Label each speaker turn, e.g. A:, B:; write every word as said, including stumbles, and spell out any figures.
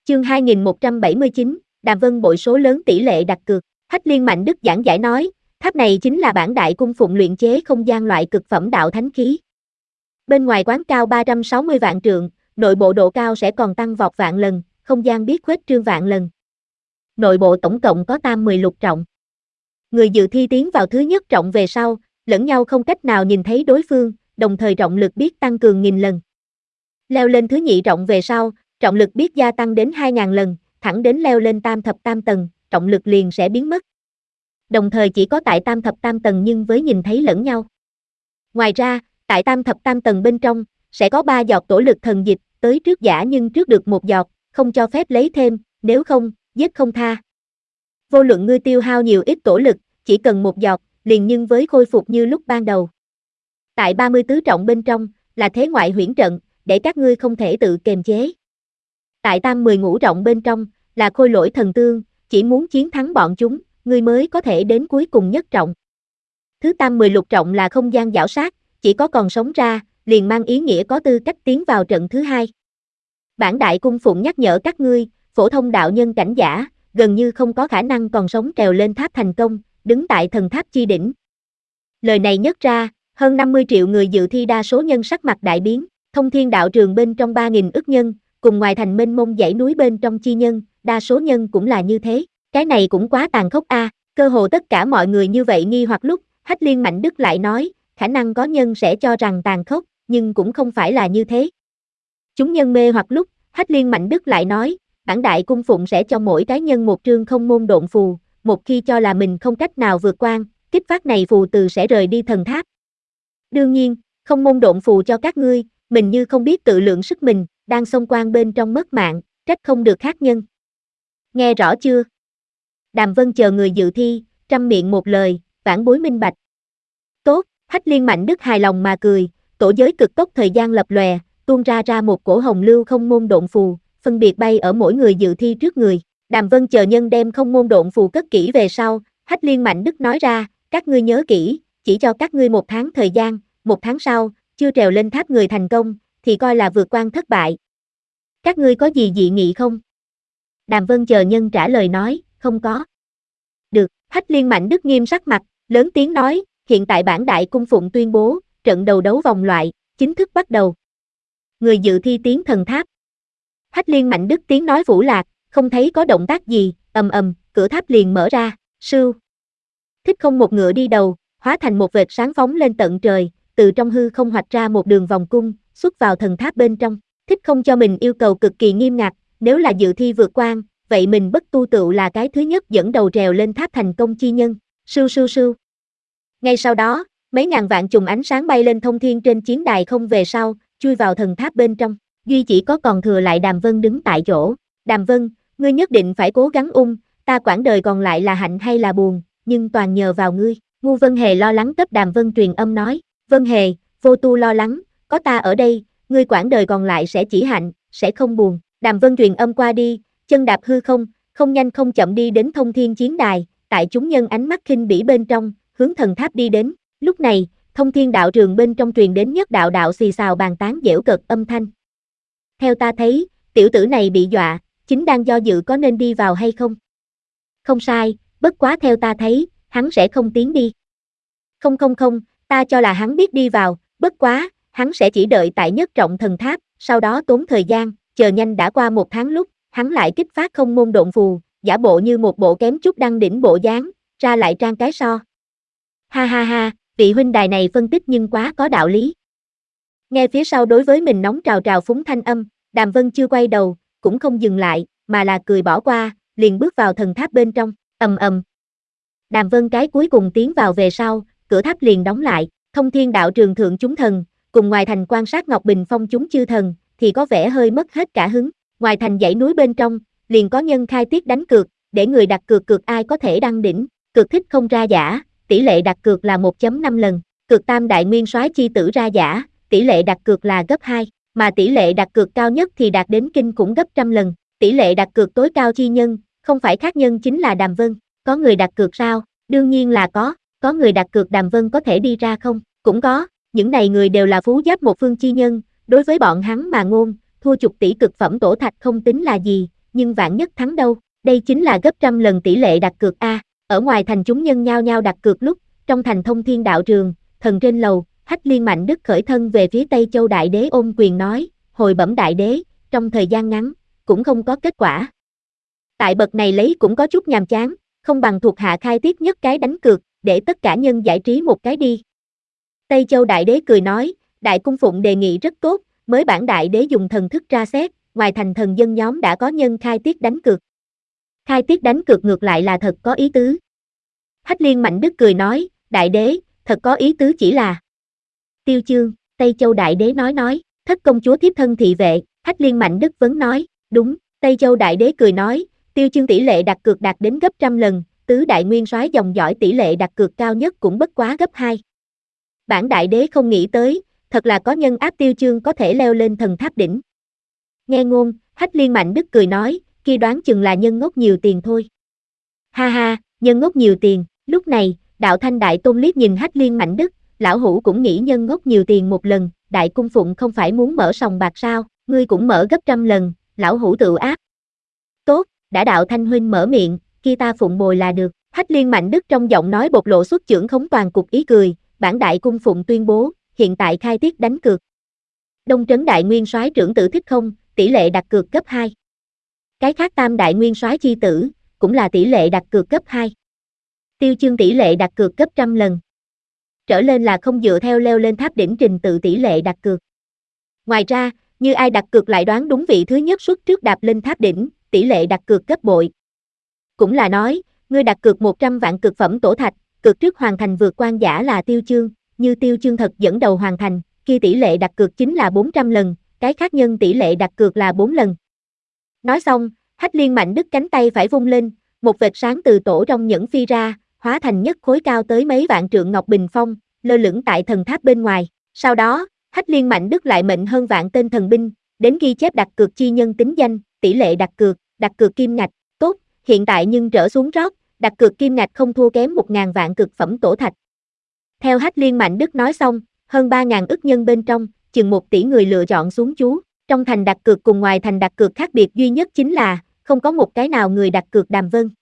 A: Chương hai nghìn một trăm bảy mươi chín, Đàm Vân bội số lớn tỷ lệ đặt cược. Hách Liên Mạnh Đức giảng giải nói, tháp này chính là bản đại cung phụng luyện chế không gian loại cực phẩm đạo thánh khí. Bên ngoài quán cao ba trăm sáu mươi vạn trượng, nội bộ độ cao sẽ còn tăng vọt vạn lần, không gian biết khuếch trương vạn lần. Nội bộ tổng cộng có tam mười lục trọng. Người dự thi tiến vào thứ nhất trọng về sau, lẫn nhau không cách nào nhìn thấy đối phương, đồng thời trọng lực biết tăng cường nghìn lần. Leo lên thứ nhị trọng về sau, trọng lực biết gia tăng đến hai nghìn lần, thẳng đến leo lên tam thập tam tầng, trọng lực liền sẽ biến mất. Đồng thời chỉ có tại tam thập tam tầng nhưng với nhìn thấy lẫn nhau. Ngoài ra, tại tam thập tam tầng bên trong, sẽ có ba giọt tổ lực thần dịch, tới trước giả nhưng trước được một giọt, không cho phép lấy thêm, nếu không, giết không tha. Vô luận ngươi tiêu hao nhiều ít tổ lực, chỉ cần một giọt, liền nhưng với khôi phục như lúc ban đầu. Tại ba mươi tứ trọng bên trong, là thế ngoại huyễn trận, để các ngươi không thể tự kềm chế. Tại tam mười ngũ trọng bên trong, là khôi lỗi thần tương, chỉ muốn chiến thắng bọn chúng, ngươi mới có thể đến cuối cùng nhất trọng. Thứ tam mười lục trọng là không gian giảo sát, chỉ có còn sống ra, liền mang ý nghĩa có tư cách tiến vào trận thứ hai. Bản đại cung phụng nhắc nhở các ngươi, phổ thông đạo nhân cảnh giả, gần như không có khả năng còn sống trèo lên tháp thành công, đứng tại thần tháp chi đỉnh. Lời này nhất ra, hơn năm mươi triệu người dự thi đa số nhân sắc mặt đại biến, thông thiên đạo trường bên trong ba nghìn ức nhân, cùng ngoài thành mênh mông dãy núi bên trong chi nhân, đa số nhân cũng là như thế. Cái này cũng quá tàn khốc a, à. Cơ hồ tất cả mọi người như vậy nghi hoặc lúc, Hách Liên Mạnh Đức lại nói, khả năng có nhân sẽ cho rằng tàn khốc, nhưng cũng không phải là như thế. Chúng nhân mê hoặc lúc, Hách Liên Mạnh Đức lại nói, bản đại cung phụng sẽ cho mỗi cá nhân một trương không môn độn phù, một khi cho là mình không cách nào vượt qua, kích phát này phù từ sẽ rời đi thần tháp. Đương nhiên, không môn độn phù cho các ngươi, mình như không biết tự lượng sức mình, đang xông quan bên trong mất mạng, trách không được khác nhân. Nghe rõ chưa? Đàm Vân chờ người dự thi, trăm miệng một lời, vãn bối minh bạch. Tốt, Hách Liên Mạnh Đức hài lòng mà cười, tổ giới cực tốc thời gian lập lòe, tuôn ra ra một cổ hồng lưu không môn độn phù, phân biệt bay ở mỗi người dự thi trước người. Đàm Vân chờ nhân đem không môn độn phù cất kỹ về sau, Hách Liên Mạnh Đức nói ra, các ngươi nhớ kỹ, chỉ cho các ngươi một tháng thời gian, một tháng sau, chưa trèo lên tháp người thành công, thì coi là vượt qua thất bại. Các ngươi có gì dị nghị không? Đàm Vân chờ nhân trả lời nói, không có. Được, Hách Liên Mạnh Đức nghiêm sắc mặt, lớn tiếng nói, hiện tại bản đại cung phụng tuyên bố, trận đầu đấu vòng loại, chính thức bắt đầu. Người dự thi tiến thần tháp. Hách Liên Mạnh Đức tiếng nói vũ lạc, không thấy có động tác gì, ầm ầm, cửa tháp liền mở ra, sưu. Thích Không một ngựa đi đầu, hóa thành một vệt sáng phóng lên tận trời, từ trong hư không hoạch ra một đường vòng cung, xuất vào thần tháp bên trong. Thích Không cho mình yêu cầu cực kỳ nghiêm ngặt, nếu là dự thi vượt qua, vậy mình bất tu tựu là cái thứ nhất dẫn đầu trèo lên tháp thành công chi nhân, sưu sưu sưu. Ngay sau đó, mấy ngàn vạn chùm ánh sáng bay lên thông thiên trên chiến đài không về sau, chui vào thần tháp bên trong, duy chỉ có còn thừa lại Đàm Vân đứng tại chỗ. Đàm Vân, ngươi nhất định phải cố gắng ung, ta quãng đời còn lại là hạnh hay là buồn, nhưng toàn nhờ vào ngươi. Ngu Vân Hề lo lắng cấp Đàm Vân truyền âm nói, Vân Hề, vô tu lo lắng, có ta ở đây, ngươi quãng đời còn lại sẽ chỉ hạnh, sẽ không buồn. Đàm Vân truyền âm qua đi, chân đạp hư không, không nhanh không chậm đi đến thông thiên chiến đài, tại chúng nhân ánh mắt khinh bỉ bên trong, hướng thần tháp đi đến. Lúc này, thông thiên đạo trường bên trong truyền đến nhất đạo đạo xì xào bàn tán giễu cợt âm thanh. Theo ta thấy, tiểu tử này bị dọa, chính đang do dự có nên đi vào hay không. Không sai, bất quá theo ta thấy, hắn sẽ không tiến đi. Không không không, ta cho là hắn biết đi vào, bất quá, hắn sẽ chỉ đợi tại nhất trọng thần tháp, sau đó tốn thời gian, chờ nhanh đã qua một tháng lúc, hắn lại kích phát không môn độn phù, giả bộ như một bộ kém chút đăng đỉnh bộ dáng, ra lại trang cái so. Ha ha ha, vị huynh đài này phân tích nhưng quá có đạo lý. Nghe phía sau đối với mình nóng trào trào phúng thanh âm, Đàm Vân chưa quay đầu, cũng không dừng lại, mà là cười bỏ qua, liền bước vào thần tháp bên trong, ầm ầm. Đàm Vân cái cuối cùng tiến vào về sau, cửa tháp liền đóng lại, thông thiên đạo trường thượng chúng thần, cùng ngoài thành quan sát Ngọc Bình Phong chúng chư thần, thì có vẻ hơi mất hết cả hứng. Ngoài thành dãy núi bên trong, liền có nhân khai tiết đánh cược, để người đặt cược cược ai có thể đăng đỉnh, cược Thích Không ra giả, tỷ lệ đặt cược là một phẩy năm lần, cược tam đại nguyên soái chi tử ra giả, tỷ lệ đặt cược là gấp hai, mà tỷ lệ đặt cược cao nhất thì đạt đến kinh khủng gấp trăm lần, tỷ lệ đặt cược tối cao chi nhân, không phải khác nhân chính là Đàm Vân. Có người đặt cược sao? Đương nhiên là có, có người đặt cược Đàm Vân có thể đi ra không? Cũng có, những này người đều là phú giáp một phương chi nhân, đối với bọn hắn mà ngôn, thua chục tỷ cực phẩm tổ thạch không tính là gì, nhưng vạn nhất thắng đâu, đây chính là gấp trăm lần tỷ lệ đặt cược a. Ở ngoài thành chúng nhân nhao nhao đặt cược lúc, trong thành Thông Thiên Đạo Trường, thần trên lầu, Hách Liên Mạnh Đức khởi thân về phía Tây Châu Đại Đế ôm quyền nói, hồi bẩm Đại Đế, trong thời gian ngắn, cũng không có kết quả. Tại bậc này lấy cũng có chút nhàm chán, không bằng thuộc hạ khai tiếp nhất cái đánh cược, để tất cả nhân giải trí một cái đi. Tây Châu Đại Đế cười nói, Đại Cung Phụng đề nghị rất tốt, mới bản Đại Đế dùng thần thức tra xét, ngoài thành thần dân nhóm đã có nhân khai tiết đánh cược. Khai tiết đánh cược ngược lại là thật có ý tứ. Hách Liên Mạnh Đức cười nói, Đại Đế, thật có ý tứ chỉ là Tiêu Chương. Tây Châu Đại Đế nói nói, thất công chúa thiếp thân thị vệ. Hách Liên Mạnh Đức vấn nói, đúng. Tây Châu Đại Đế cười nói, Tiêu Chương tỷ lệ đặt cược đạt đến gấp trăm lần, tứ đại nguyên soái dòng dõi tỷ lệ đặt cược cao nhất cũng bất quá gấp hai. Bản Đại Đế không nghĩ tới, thật là có nhân áp Tiêu Chương có thể leo lên thần tháp đỉnh. Nghe ngôn, Hách Liên Mạnh Đức cười nói, kia đoán chừng là nhân ngốc nhiều tiền thôi. Ha ha, nhân ngốc nhiều tiền. Lúc này, Đạo Thanh Đại Tôn liếc nhìn Hách Liên Mạnh Đức, lão hủ cũng nghĩ nhân ngốc nhiều tiền một lần, Đại Cung Phụng không phải muốn mở sòng bạc sao, ngươi cũng mở gấp trăm lần, lão hủ tự áp. Tốt, đã Đạo Thanh huynh mở miệng, kia ta phụng bồi là được. Hách Liên Mạnh Đức trong giọng nói bộc lộ xuất chưởng khống toàn cục ý cười, bản Đại Cung Phụng tuyên bố, hiện tại khai tiết đánh cược. Đông Trấn Đại Nguyên Soái trưởng tử thích không, tỷ lệ đặt cược gấp hai. Cái khác Tam Đại Nguyên Soái chi tử, cũng là tỷ lệ đặt cược gấp hai. Tiêu Chương tỷ lệ đặt cược gấp trăm lần. Trở lên là không dựa theo leo lên tháp đỉnh trình tự tỷ lệ đặt cược. Ngoài ra, như ai đặt cược lại đoán đúng vị thứ nhất suất trước đạp lên tháp đỉnh, tỷ lệ đặt cược gấp bội. Cũng là nói, ngươi đặt cược một trăm vạn cực phẩm tổ thạch, cược trước hoàn thành vượt quan giả là Tiêu Chương, như Tiêu Chương thật dẫn đầu hoàn thành, kia tỷ lệ đặt cược chính là bốn trăm lần, cái khác nhân tỷ lệ đặt cược là bốn lần. Nói xong, Hách Liên Mạnh Đức cánh tay phải vung lên, một vệt sáng từ tổ trong nhẫn phi ra, hóa thành nhất khối cao tới mấy vạn trượng ngọc bình phong, lơ lửng tại thần tháp bên ngoài. Sau đó, Hách Liên Mạnh Đức lại mệnh hơn vạn tên thần binh, đến ghi chép đặt cược chi nhân tính danh, tỷ lệ đặt cược, đặt cược kim ngạch, tốt, hiện tại nhưng trở xuống rót, đặt cược kim ngạch không thua kém một ngàn vạn cực phẩm tổ thạch. Theo Hách Liên Mạnh Đức nói xong, hơn ba ngàn ức nhân bên trong, chừng một tỷ người lựa chọn xuống chú. Trong thành đặt cược cùng ngoài thành đặt cược khác biệt duy nhất chính là, không có một cái nào người đặt cược Đàm Vân.